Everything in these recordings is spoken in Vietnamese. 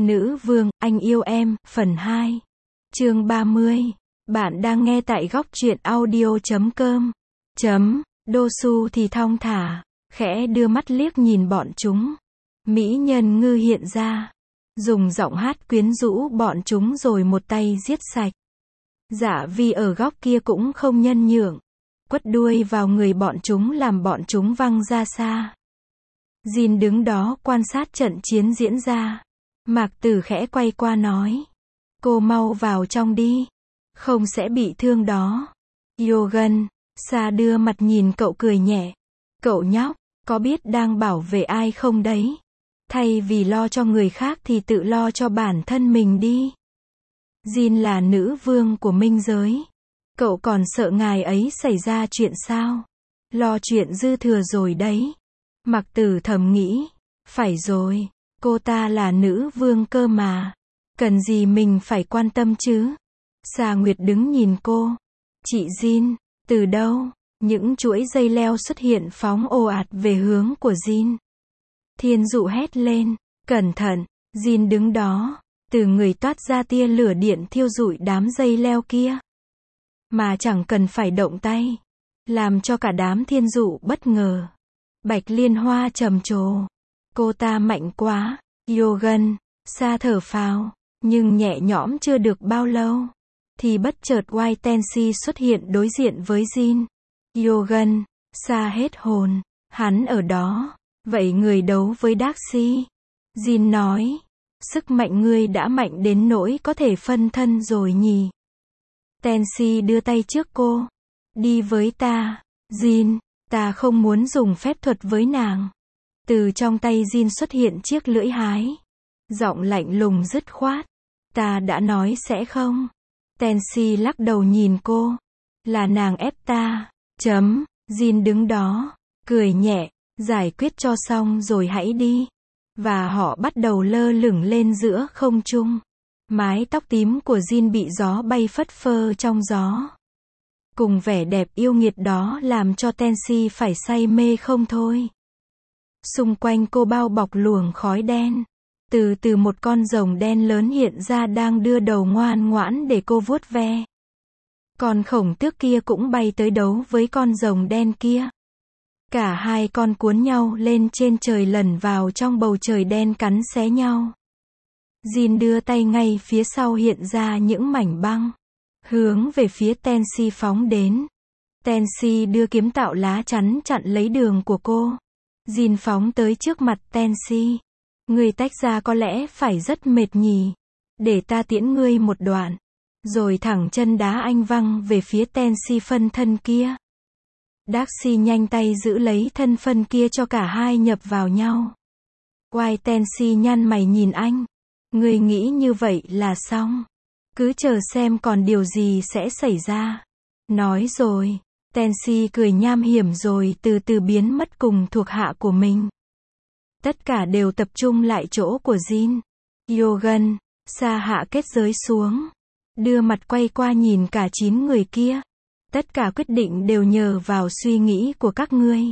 Nữ vương, anh yêu em, phần 2. Chương 30. Bạn đang nghe tại góc truyện audio.com. Dosu thì thong thả, khẽ đưa mắt liếc nhìn bọn chúng. Mỹ nhân ngư hiện ra, dùng giọng hát quyến rũ bọn chúng rồi một tay giết sạch. Dạ Vi ở góc kia cũng không nhân nhượng, quất đuôi vào người bọn chúng làm bọn chúng văng ra xa. Jin đứng đó quan sát trận chiến diễn ra. Mạc Tử khẽ quay qua nói, cô mau vào trong đi, không sẽ bị thương đó. Yogan, Sa đưa mặt nhìn cậu cười nhẹ. Cậu nhóc, có biết đang bảo vệ ai không đấy? Thay vì lo cho người khác thì tự lo cho bản thân mình đi. Jin là nữ vương của minh giới. Cậu còn sợ ngài ấy xảy ra chuyện sao? Lo chuyện dư thừa rồi đấy. Mạc Tử thầm nghĩ, phải rồi, cô ta là nữ vương cơ mà. Cần gì mình phải quan tâm chứ? Sa Nguyệt đứng nhìn cô. Chị Jin, từ đâu? Những chuỗi dây leo xuất hiện phóng ồ ạt về hướng của Jin. Thiên Dụ hét lên, cẩn thận. Jin đứng đó, từ người toát ra tia lửa điện thiêu rụi đám dây leo kia. Mà chẳng cần phải động tay, làm cho cả đám Thiên Dụ bất ngờ. Bạch Liên Hoa trầm trồ, cô ta mạnh quá. Yogan, Sa thở phào, nhưng nhẹ nhõm chưa được bao lâu, thì bất chợt White Tensi xuất hiện đối diện với Jin. Yogan, Sa hết hồn, hắn ở đó, vậy người đấu với Darcy. Jin nói, sức mạnh ngươi đã mạnh đến nỗi có thể phân thân rồi nhỉ. Tensi đưa tay trước cô, đi với ta. Jin, ta không muốn dùng phép thuật với nàng. Từ trong tay Jin xuất hiện chiếc lưỡi hái. Giọng lạnh lùng dứt khoát. Ta đã nói sẽ không. Tensi lắc đầu nhìn cô. Là nàng ép ta. Jin đứng đó, cười nhẹ, giải quyết cho xong rồi hãy đi. Và họ bắt đầu lơ lửng lên giữa không trung. Mái tóc tím của Jin bị gió bay phất phơ trong gió. Cùng vẻ đẹp yêu nghiệt đó làm cho Tensi phải say mê không thôi. Xung quanh cô bao bọc luồng khói đen. Từ từ một con rồng đen lớn hiện ra đang đưa đầu ngoan ngoãn để cô vuốt ve. Con khổng tước kia cũng bay tới đấu với con rồng đen kia. Cả hai con cuốn nhau lên trên trời lẩn vào trong bầu trời đen cắn xé nhau. Jin đưa tay ngay phía sau hiện ra những mảnh băng. Hướng về phía Tensi phóng đến. Tensi đưa kiếm tạo lá chắn chặn lấy đường của cô. Jin phóng tới trước mặt Tensi. Ngươi tách ra có lẽ phải rất mệt nhỉ. Để ta tiễn ngươi một đoạn. Rồi thẳng chân đá anh văng về phía Tensi phân thân kia. Darcy nhanh tay giữ lấy thân phân kia cho cả hai nhập vào nhau. White Tensi nhăn mày nhìn anh. Ngươi nghĩ như vậy là xong. Cứ chờ xem còn điều gì sẽ xảy ra. Nói rồi, Tensi cười nham hiểm rồi từ từ biến mất cùng thuộc hạ của mình. Tất cả đều tập trung lại chỗ của Jin. Yogan, Sa hạ kết giới xuống. Đưa mặt quay qua nhìn cả 9 người kia. Tất cả quyết định đều nhờ vào suy nghĩ của các ngươi.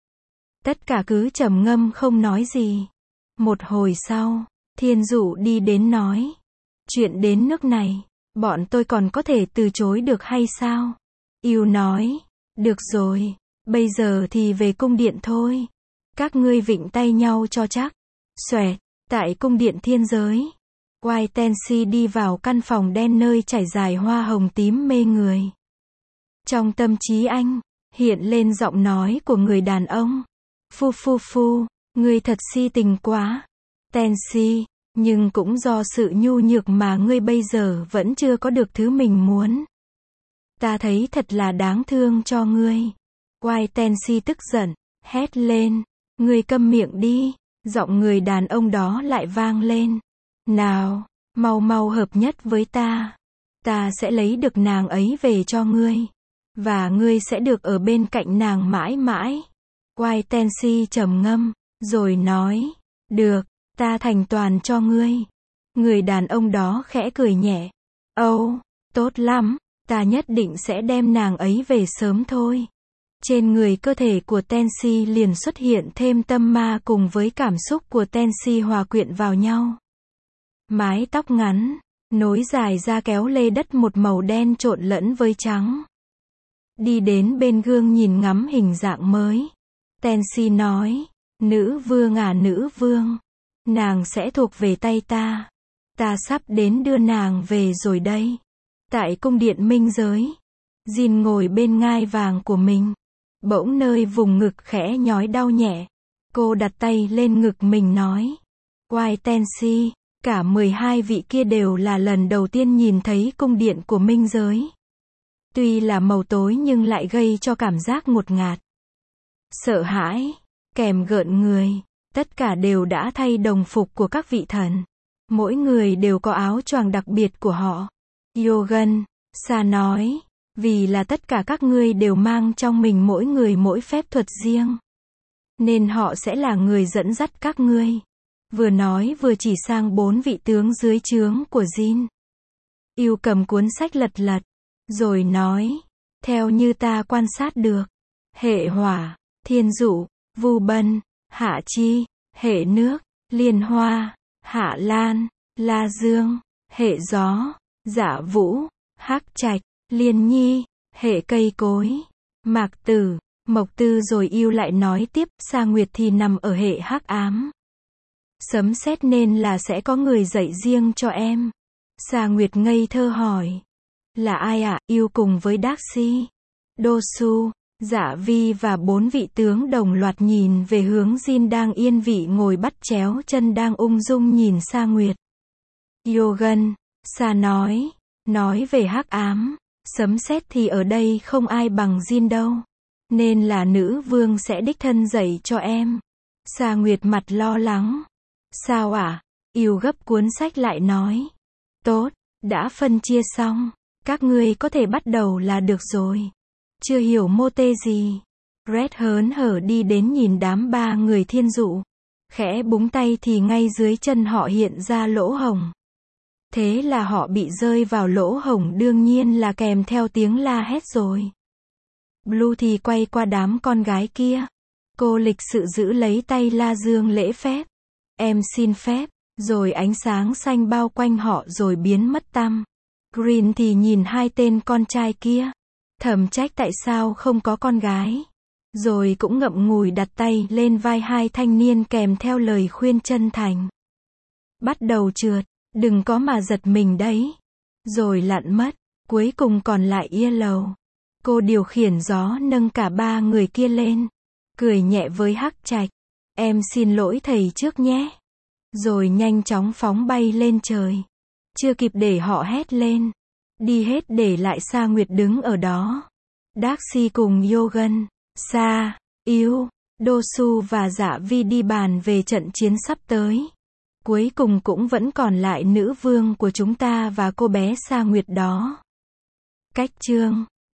Tất cả cứ trầm ngâm không nói gì. Một hồi sau, Thiên Dụ đi đến nói. Chuyện đến nước này, bọn tôi còn có thể từ chối được hay sao? Yêu nói, được rồi, bây giờ thì về cung điện thôi. Các ngươi vịnh tay nhau cho chắc. Xoẹt, tại cung điện thiên giới. White Tensi đi vào căn phòng đen nơi trải dài hoa hồng tím mê người. Trong tâm trí anh, hiện lên giọng nói của người đàn ông. Phu, ngươi thật si tình quá. Tensi, nhưng cũng do sự nhu nhược mà ngươi bây giờ vẫn chưa có được thứ mình muốn. Ta thấy thật là đáng thương cho ngươi. White Tensi tức giận, hét lên. Ngươi câm miệng đi. Giọng người đàn ông đó lại vang lên. Nào, mau hợp nhất với ta. Ta sẽ lấy được nàng ấy về cho ngươi. Và ngươi sẽ được ở bên cạnh nàng mãi mãi. White Tensi trầm ngâm, rồi nói. Được, ta thành toàn cho ngươi. Người đàn ông đó khẽ cười nhẹ. Âu, tốt lắm, ta nhất định sẽ đem nàng ấy về sớm thôi. Trên người cơ thể của Tensi liền xuất hiện thêm tâm ma cùng với cảm xúc của Tensi hòa quyện vào nhau. Mái tóc ngắn, nối dài ra kéo lê đất một màu đen trộn lẫn với trắng. Đi đến bên gương nhìn ngắm hình dạng mới. Tensi nói, nữ vương à nữ vương, nàng sẽ thuộc về tay ta. Ta sắp đến đưa nàng về rồi đây. Tại cung điện minh giới, Jin ngồi bên ngai vàng của mình. Bỗng nơi vùng ngực khẽ nhói đau nhẹ. Cô đặt tay lên ngực mình nói. Why Tensi, cả 12 vị kia đều là lần đầu tiên nhìn thấy cung điện của minh giới. Tuy là màu tối nhưng lại gây cho cảm giác ngột ngạt. Sợ hãi, kèm gợn người, tất cả đều đã thay đồng phục của các vị thần. Mỗi người đều có áo choàng đặc biệt của họ. Yogan, Sa nói, vì là tất cả các ngươi đều mang trong mình mỗi người mỗi phép thuật riêng. Nên họ sẽ là người dẫn dắt các ngươi. Vừa nói vừa chỉ sang 4 vị tướng dưới trướng của Jin. Yêu cầm cuốn sách lật lật, rồi nói, theo như ta quan sát được, hệ hỏa, thiên dụ, vu bân, hạ chi, hệ nước, liên hoa, hạ lan, la dương, hệ gió, dạ vũ, hắc trạch, liên nhi, hệ cây cối, mạc tử, mộc tư rồi yêu lại nói tiếp, Sa Nguyệt thì nằm ở hệ hắc ám. Sấm sét nên là sẽ có người dạy riêng cho em. Sa Nguyệt ngây thơ hỏi. Là ai ạ? Yêu cùng với Darcy, Dosu, Dạ Vi và 4 vị tướng đồng loạt nhìn về hướng Jin đang yên vị ngồi bắt chéo chân đang ung dung nhìn Sa Nguyệt. Yogan, Sa nói về hắc ám, sấm sét thì ở đây không ai bằng Jin đâu. Nên là nữ vương sẽ đích thân dạy cho em. Sa Nguyệt mặt lo lắng. Sao ạ? Yêu gấp cuốn sách lại nói. Tốt, đã phân chia xong. Các ngươi có thể bắt đầu là được rồi. Chưa hiểu mô tê gì. Red hớn hở đi đến nhìn đám 3 người thiên dụ. Khẽ búng tay thì ngay dưới chân họ hiện ra lỗ hổng. Thế là họ bị rơi vào lỗ hổng đương nhiên là kèm theo tiếng la hét rồi. Blue thì quay qua đám con gái kia. Cô lịch sự giữ lấy tay La Dương lễ phép. Em xin phép. Rồi ánh sáng xanh bao quanh họ rồi biến mất tăm. Green thì nhìn 2 tên con trai kia. Thầm trách tại sao không có con gái. Rồi cũng ngậm ngùi đặt tay lên vai 2 thanh niên kèm theo lời khuyên chân thành. Bắt đầu trượt, đừng có mà giật mình đấy. Rồi lặn mất, cuối cùng còn lại Yellow. Cô điều khiển gió nâng cả 3 người kia lên. Cười nhẹ với Hắc Trạch. Em xin lỗi thầy trước nhé. Rồi nhanh chóng phóng bay lên trời. Chưa kịp để họ hét lên. Đi hết để lại Sa Nguyệt đứng ở đó. Darcy cùng Yogan, Sa, Yêu, Dosu và Dạ Vi đi bàn về trận chiến sắp tới. Cuối cùng cũng vẫn còn lại nữ vương của chúng ta và cô bé Sa Nguyệt đó. Cách chương